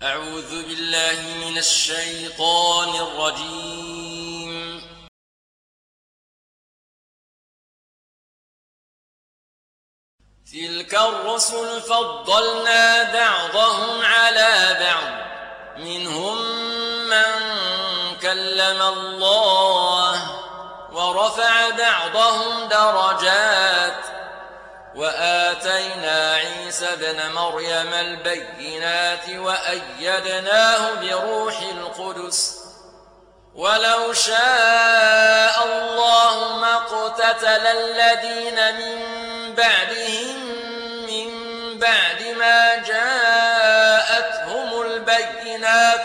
أعوذ بالله من الشيطان الرجيم. تلك الرسل فضلنا بعضهم على بعض، منهم من كلم الله ورفع بعضهم درجات، وآتينا عيسى ابن مريم البينات وأيدناه بروح القدس، ولو شاء الله ما اقتتل الذين من بعدهم من بعد ما جاءتهم البينات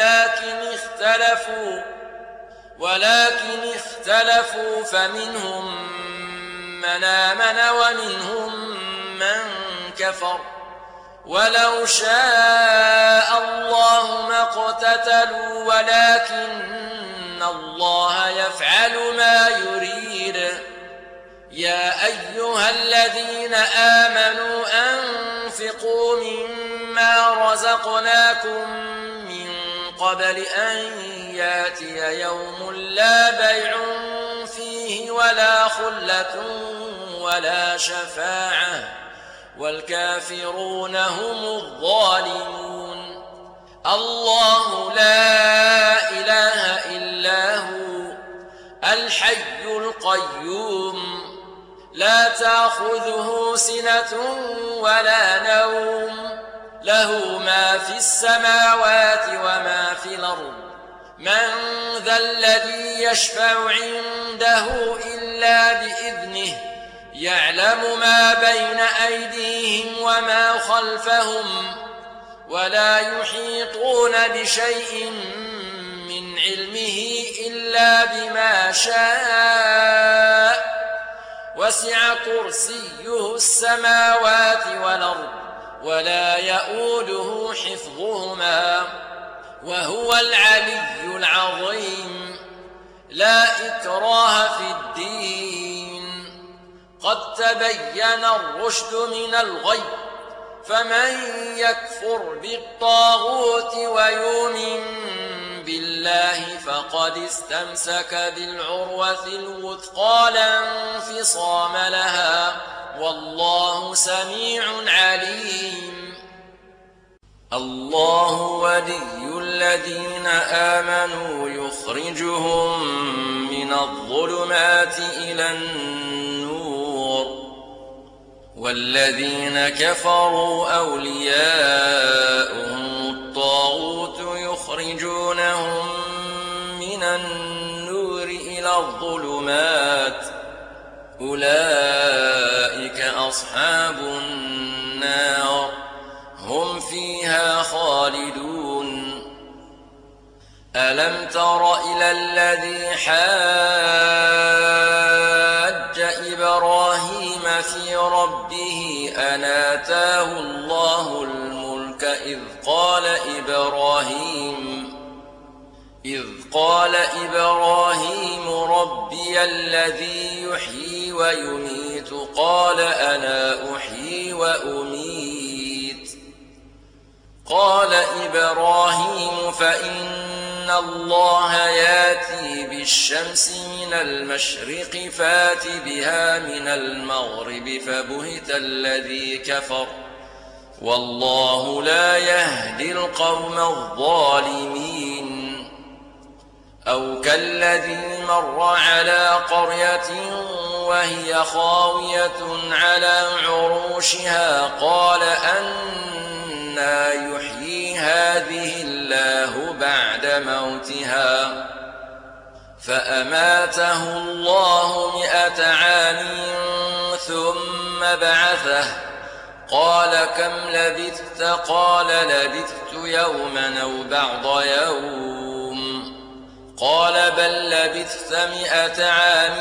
ولكن اختلفوا فمنهم من آمن ومنهم من كفر، ولو شاء الله ما اقتتلوا ولكن الله يفعل ما يريد. يا أيها الذين آمنوا أنفقوا مما رزقناكم من قبل أن ياتي يوم لا بيع فيه ولا خلة ولا شفاعة والكافرون هم الظالمون. الله لا إله إلا هو الحي القيوم، لا تأخذه سنة ولا نوم، له ما في السماوات وما في الأرض. من ذا الذي يشفع عنده إلا بإذنه، يعلم ما بين أيديهم وما خلفهم، ولا يحيطون بشيء من علمه إلا بما شاء، وسع كرسيه السماوات والأرض ولا يؤوده حفظهما وهو العلي العظيم. لا إكراه في الدين، قد تبين الرشد من الغي، فمن يكفر بالطاغوت ويؤمن بالله فقد استمسك بالعروة الوثقى لا انفصام لها، والله سميع عليم. الله ولي الذين آمنوا يخرجهم من الظلمات إلى النور، والذين كفروا أولياؤهم الطاغوت يخرجونهم من النور إلى الظلمات، أولئك أصحاب النار هم فيها خالدون. ألم تر إلى الذي حاج إبراهيم في ربه أن آتاه الله الملك إذ قال إبراهيم ربي الذي يحيي ويميت قال أنا أحيي وأميت. قال إبراهيم فإن الله ياتي بالشمس من المشرق فات بها من المغرب فبهت الذي كفر، والله لا يهدي القوم الظالمين. أو كالذي مر على قرية وهي خاوية على عروشها قال أنى يحيي هذه الله بعد موتها، فأماته الله 100 عام ثم بعثه، قال كم لبثت؟ قال لبثت يوما أو بعض يوم، قال بل لبثت 100 عام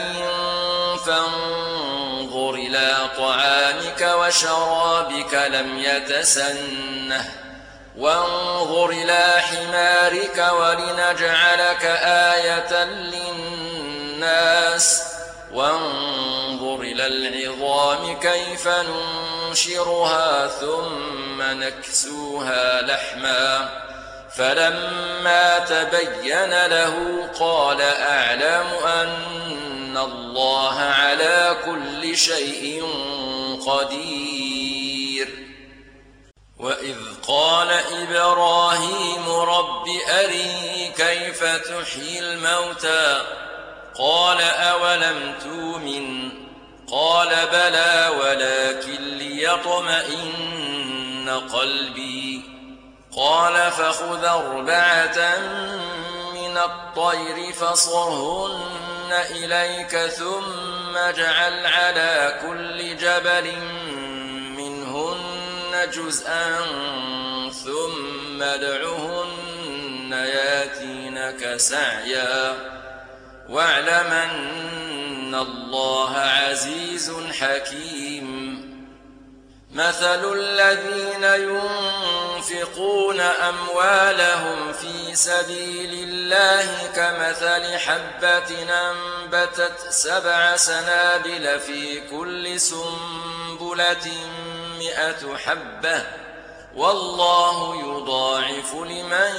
فانظر إلى طعامك وشرابك لم يتسنه، وانظر إلى حمارك ولنجعلك آية للناس وانظر إلى العظام كيف ننشرها ثم نكسوها لحما فلما تبين له قال أعلم أن الله على كل شيء قدير. وإذ قال إبراهيم رب أرني كيف تحيي الموتى قال أولم تؤمن قال بلى ولكن ليطمئن قلبي قال فخذ 4 من الطير فصرهن إليك ثم اجعل على كل جبل منهن جزءا ثم ادعهن ياتينك سعيا واعلم أن الله عزيز حكيم. مثل الذين ينفقون أموالهم في سبيل الله كمثل حبة أنبتت 7 سنابل في كل سنبلة 100 حبة والله يضاعف لمن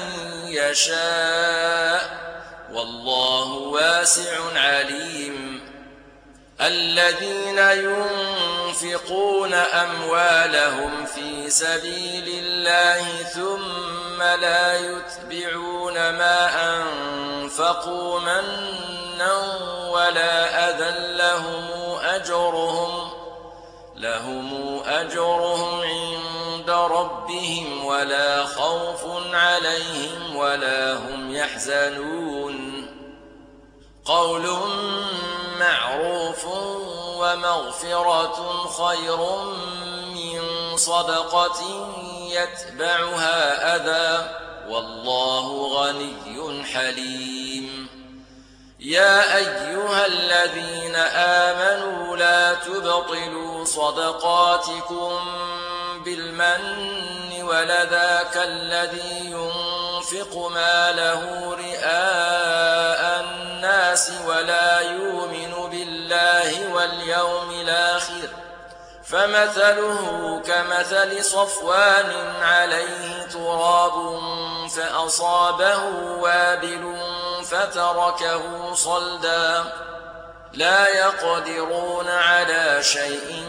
يشاء والله واسع عليم. الذين ينفقون أموالهم في سبيل الله ثم لا يتبعون ما أنفقوا منا ولا أذى لهم أجرهم عند ربهم ولا خوف عليهم ولا هم يحزنون. قول معروف ومغفرة خير من صدقة يتبعها أذى والله غني حليم. يا أيها الذين آمنوا لا تبطلوا صدقاتكم بالمن والأذى كالذي ينفق ماله رئاء الناس ولا يؤمن بالله واليوم الآخر فمثله كمثل صفوان عليه تراب فأصابه وابل فتركه صلدا لا يقدرون على شيء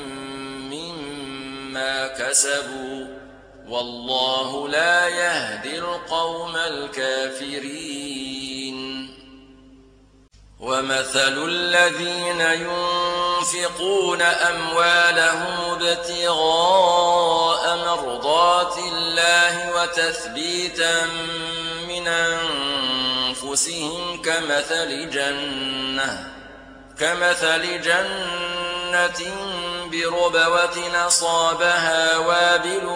مما كسبوا والله لا يهدي القوم الكافرين. ومثل الذين ينفقون أموالهم ابتغاء مرضات الله وتثبيتا من أنفسهم كمثل جنة بربوة أصابها وابل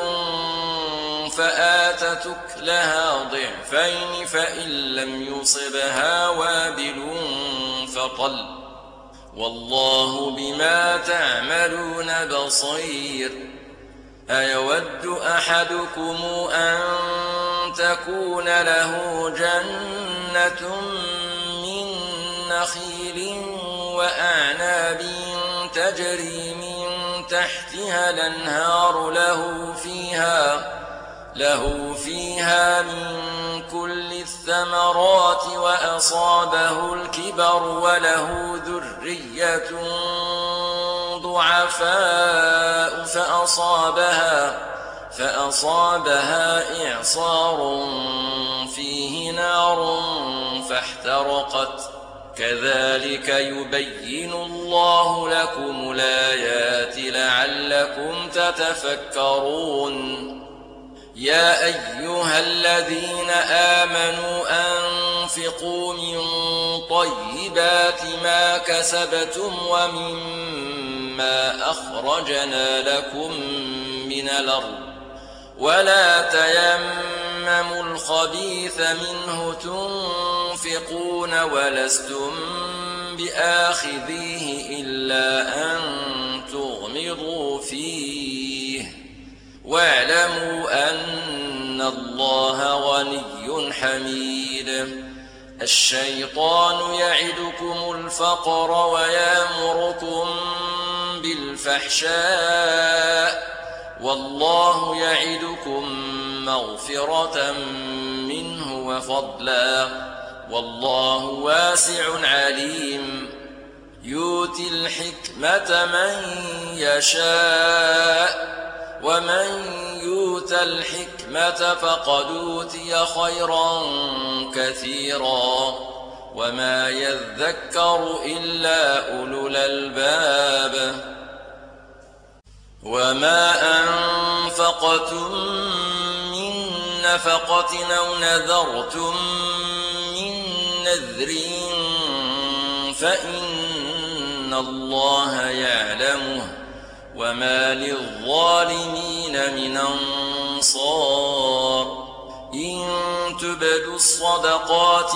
فآتت أكلها ضعفين فإن لم يصبها وابل فطل والله بما تعملون بصير. أيود أحدكم أن تكون له جنة من نخيل وأعناب تجري من تحتها الأنهار له فيها من كل الثمرات وأصابه الكبر وله ذرية ضعفاء فأصابها إعصار فيه نار فاحترقت كذلك يبين الله لكم الآيات لعلكم تتفكرون. يا أيها الذين آمنوا أنفقوا من طيبات ما كسبتم ومما أخرجنا لكم من الأرض ولا تيمموا الخبيث منه تنفقون ولستم بآخذيه إلا أن تغمضوا فيه واعلموا أن الله غني حميد. الشيطان يعدكم الفقر ويأمركم بالفحشاء والله يعدكم مغفرة منه وفضلا والله واسع عليم يؤتي الحكمة من يشاء ومن يؤت الحكمة فقد أوتي خيرا كثيرا وما يذكر إلا أولو الألباب وما أنفقتم من نفقة أو نذرتم من نذر فإن الله يعلمه وما للظالمين من أنصار إن تبدوا الصدقات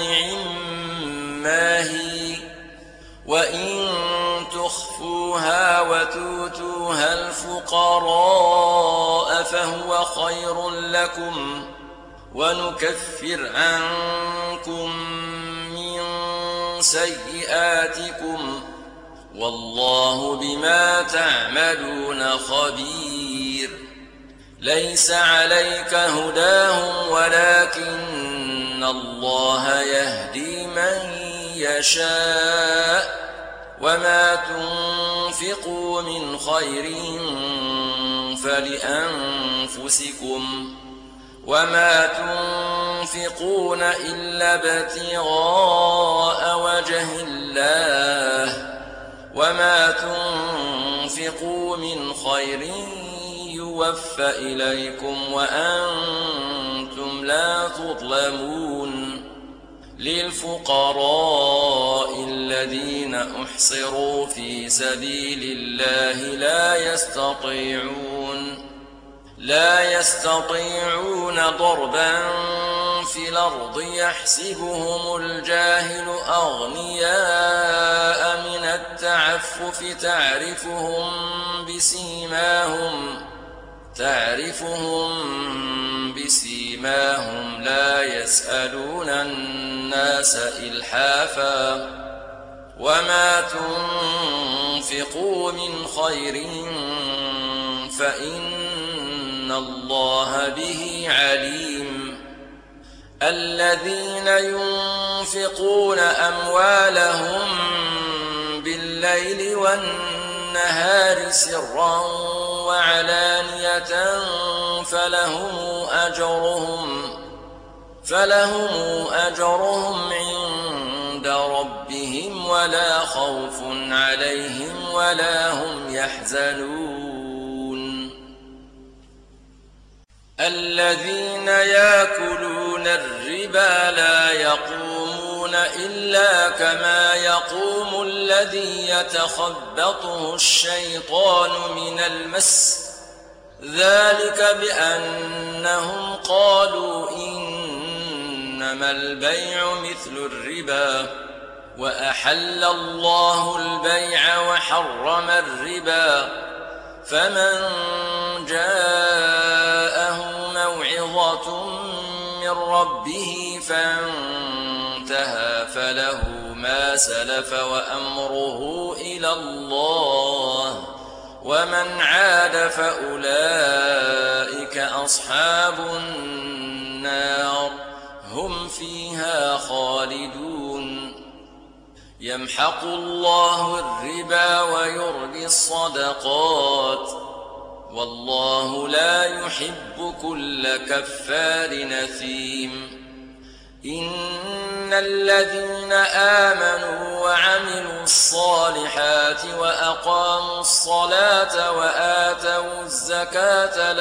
فنعما هي وإن تخفوها وتؤتوها الفقراء فهو خير لكم ونكفر عنكم من سيئاتكم والله بما تعملون خبير ليس عليك هداهم ولكن الله يهدي من يشاء وما تنفقوا من خير فلأنفسكم وما تنفقون إلا ابتغاء وجه الله وما تنفقوا من خير يوفى إليكم وأنتم لا تظلمون للفقراء الذين أحصروا في سبيل الله لا يستطيعون ضربا في الأرض يحسبهم الجاهل أغنياء من التعفف تعرفهم بسيماهم لا يسألون الناس إلحافا وما تنفقوا من خير فإن الله به عليم الذين ينفقون أموالهم بالليل والنهار سرا وعلانية فلهم أجرهم عند ربهم ولا خوف عليهم ولا هم يحزنون الذين يأكلون الربا لا يقومون إلا كما يقوم الذي يتخبطه الشيطان من المس ذلك بأنهم قالوا إنما البيع مثل الربا وأحل الله البيع وحرم الربا فمن جاءه موعظة من ربه فانتهى فله ما سلف وأمره إلى الله ومن عاد فأولئك أصحاب النار هم فيها خالدون يمحق الله الربا ويربي الصدقات والله لا يحب كل كفار نثيم إن الذين آمنوا وعملوا الصالحات وأقاموا الصلاة وآتوا الزكاة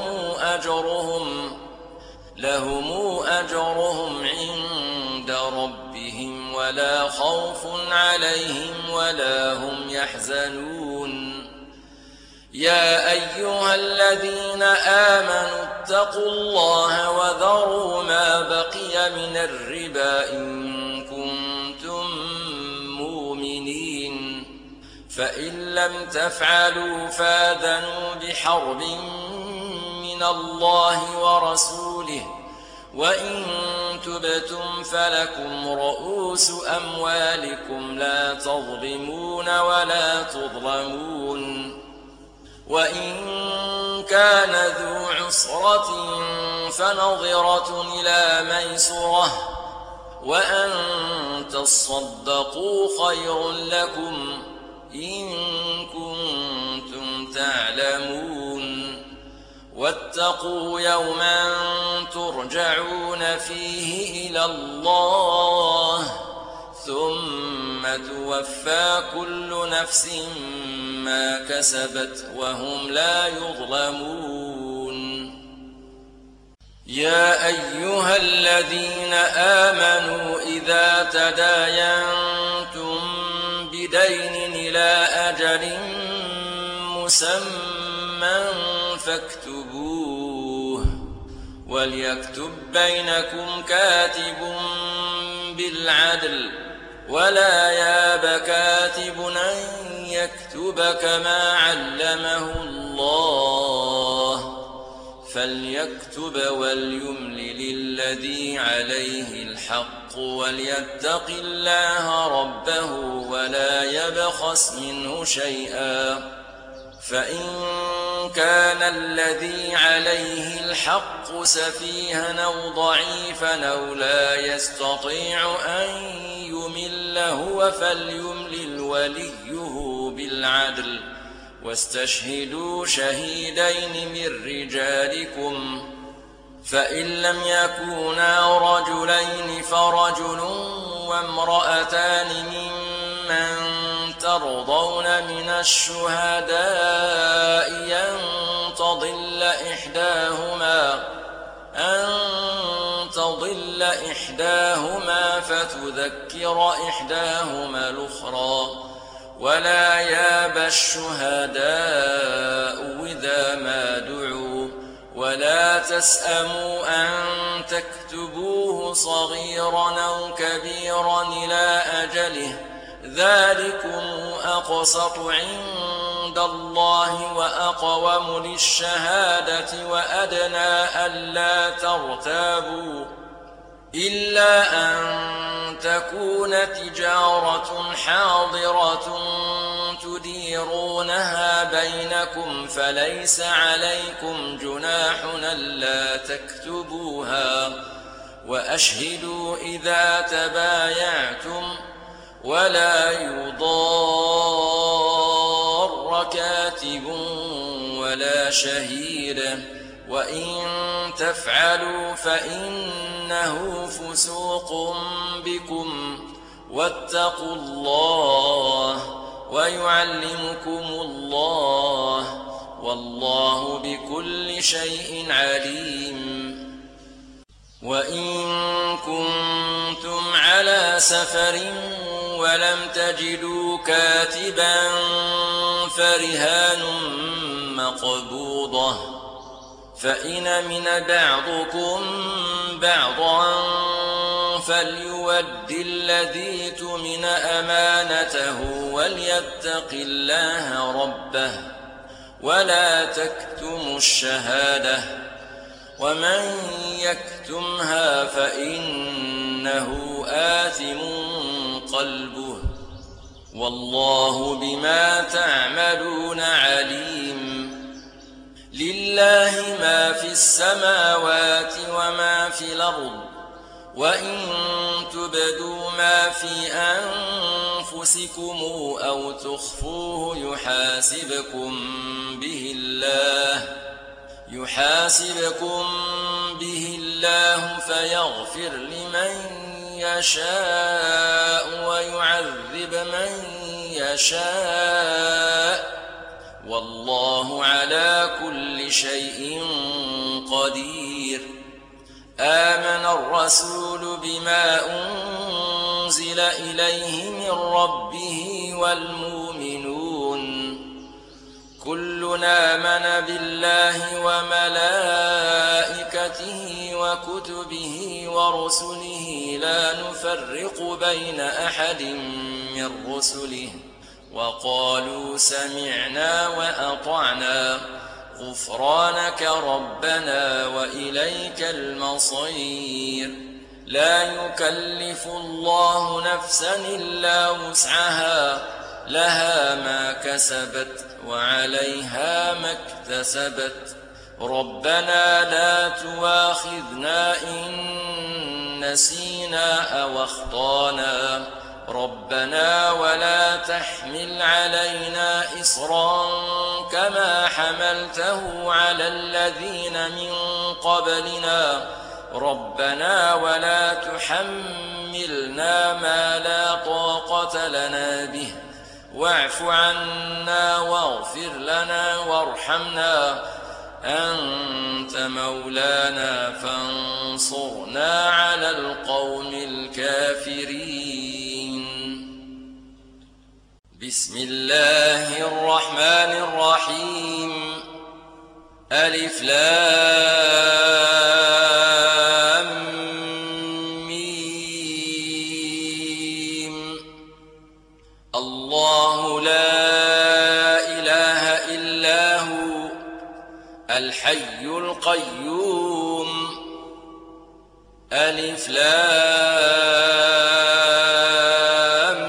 لهم أجرهم عند ربهم ولا خوف عليهم ولا هم يحزنون يا أيها الذين آمنوا اتقوا الله وذروا ما بقي من الربا إن كنتم مؤمنين فإن لم تفعلوا فآذنوا بحرب من الله ورسوله وإن تبتم فلكم رؤوس أموالكم لا تظلمون ولا تظلمون وإن كان ذو عسرة فنظرة إلى ميسرة وأن تصدقوا خير لكم إن كنتم تعلمون واتقوا يوما ترجعون فيه إلى الله ثم توفى كل نفس ما كسبت وهم لا يظلمون يا أيها الذين آمنوا إذا تداينتم بدين إلى أجل مسمى فاكتبوه وليكتب بينكم كاتب بالعدل ولا ياب كاتب أن يكتب كما علمه الله فليكتب وليملل الذي عليه الحق وليتق الله ربه ولا يبخس منه شيئا فإن كان الذي عليه الحق سفيها أو ضعيفا أو لا يستطيع أن يمل هو فليملل وليه بالعدل واستشهدوا شهيدين من رجالكم فإن لم يكونا رجلين فرجل وامرأتان ممن ترضون من الشهداء أن تضل إحداهما فتذكر إحداهما الأخرى ولا ياب الشهداء إذا ما دعوا ولا تسأموا أن تكتبوه صغيرا أو كبيرا إلى أجله ذلكم أقسط عند الله وأقوم للشهادة وأدنى ألا ترتابوا إلا أن تكون تجارة حاضرة تديرونها بينكم فليس عليكم جناح ألا تكتبوها وأشهدوا إذا تبايعتم ولا يضار كاتب ولا شهيد وإن تفعلوا فإنه فسوق بكم واتقوا الله ويعلمكم الله والله بكل شيء عليم وإن كنتم على سفر ولم تجدوا كاتبا فرهان مقبوضة فإن أمن بعضكم بعضا فليؤد الذي اؤتمن أمانته وليتق الله ربه ولا تكتموا الشهادة ومن يكتمها فإنه آثم قلبه والله بما تعملون عليم لله ما في السماوات وما في الأرض وإن تبدوا ما في أنفسكم أو تخفوه يحاسبكم به الله فيغفر لمن يشاء ويعذب من يشاء والله على كل شيء قدير آمن الرسول بما أنزل إليه من ربه والمؤمنون كلنا آمن بالله وملائكته وكتبه ورسله لا نفرق بين أحد من رسله وقالوا سمعنا وأطعنا غفرانك ربنا وإليك المصير. لا يكلف الله نفسا إلا وسعها، لها ما كسبت وعليها ما اكتسبت. ربنا لا تؤاخذنا إن نسينا أو أخطأنا، ربنا ولا تحمل علينا إصرا كما حملته على الذين من قبلنا، ربنا ولا تحملنا ما لا طاقة لنا به، واعف عنا واغفر لنا وارحمنا، أنت مولانا فانصرنا على القوم الكافرين. بسم الله الرحمن الرحيم. ألف لام ميم. الله لا إله إلا هو الحي القيوم. ألف لام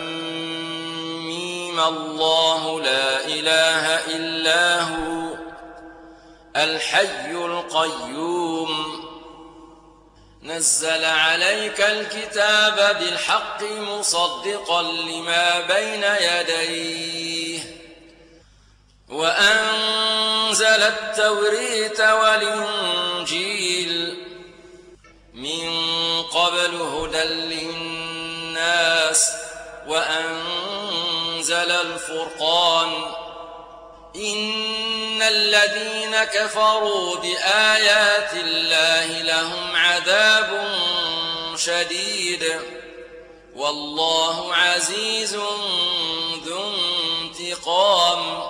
ميم. الله لا إله إلا هو الحي القيوم. نزل عليك الكتاب بالحق مصدقا لما بين يديه، وأنزل التوريت والإنجيل من قبل هدى للناس، وأنزل الفرقان. إن الذين كفروا بآيات الله لهم عذاب شديد، والله عزيز ذو انتقام.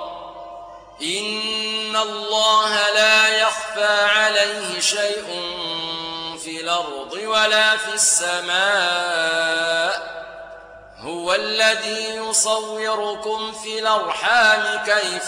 إن الله لا يخفى عليه شيء في الأرض ولا في السماء، هو الذي يصوركم في الأرحام كيف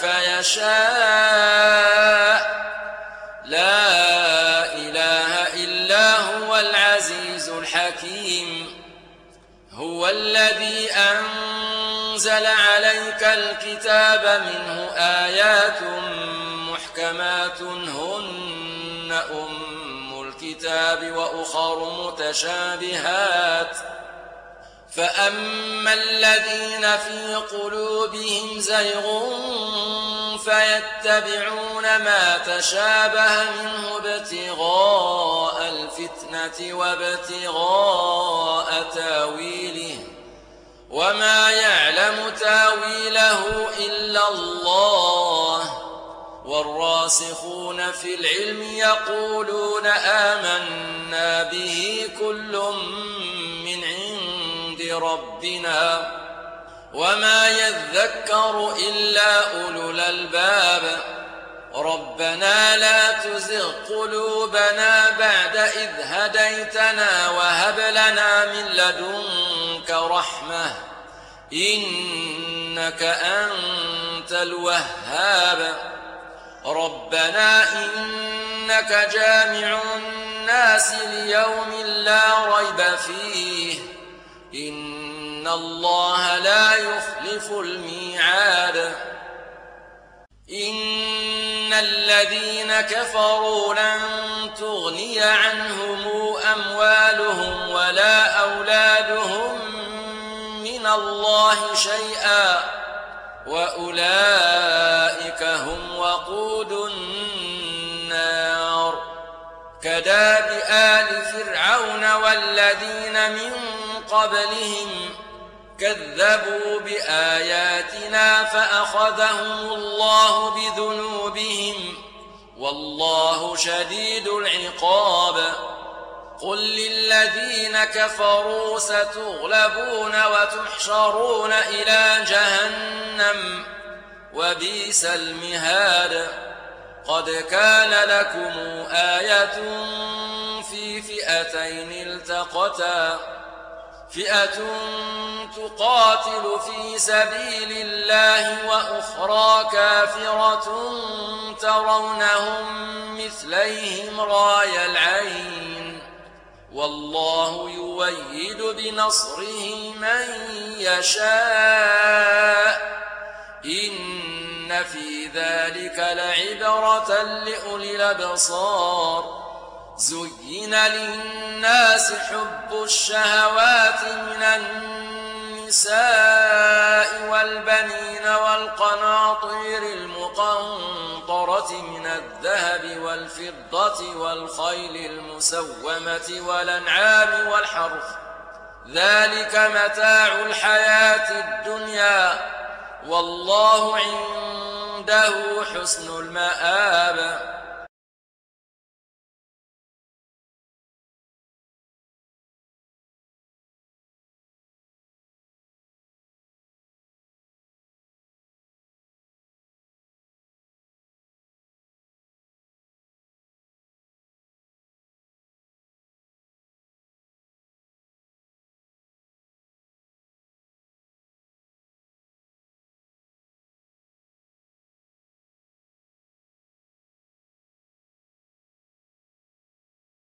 يشاء. لا إله إلا هو العزيز الحكيم. هو الذي أنزل عليك الكتاب منه آيات محكمات هن أم الكتاب وأخر متشابهات، فأما الذين في قلوبهم زيغ فيتبعون ما تشابه منه ابتغاء الفتنة وابتغاء تاويله، وما يعلم تاويله إلا الله. والراسخون في العلم يقولون آمنا به كل من عند ربنا، وما يذكر إلا أولو الألباب. ربنا لا تزغ قلوبنا بعد إذ هديتنا وهب لنا من لدنك رحمة إنك أنت الوهاب. ربنا إنك جامع الناس ليوم لا ريب فيه، إن الله لا يخلف الميعاد. إن الذين كفروا لن تغني عنهم أموالهم ولا أولادهم من الله شيئا، وأولئك هم وقود النار. كداب آل فرعون والذين من قبلهم كذبوا بآياتنا فأخذهم الله بذنوبهم، والله شديد العقاب. قل للذين كفروا ستغلبون وتحشرون إلى جهنم وبئس المهاد. قد كان لكم آية في فئتين التقتا، فئة تقاتل في سبيل الله وأخرى كافرة ترونهم مثليهم رأي العين والله يؤيد بنصره من يشاء إن في ذلك لعبرة لأولي الأبصار زين للناس حب الشهوات من النساء والبنين والقناطير المقنطرة من الذهب والفضة والخيل المسومة والأنعام والحرث ذلك متاع الحياة الدنيا والله عنده حسن المآب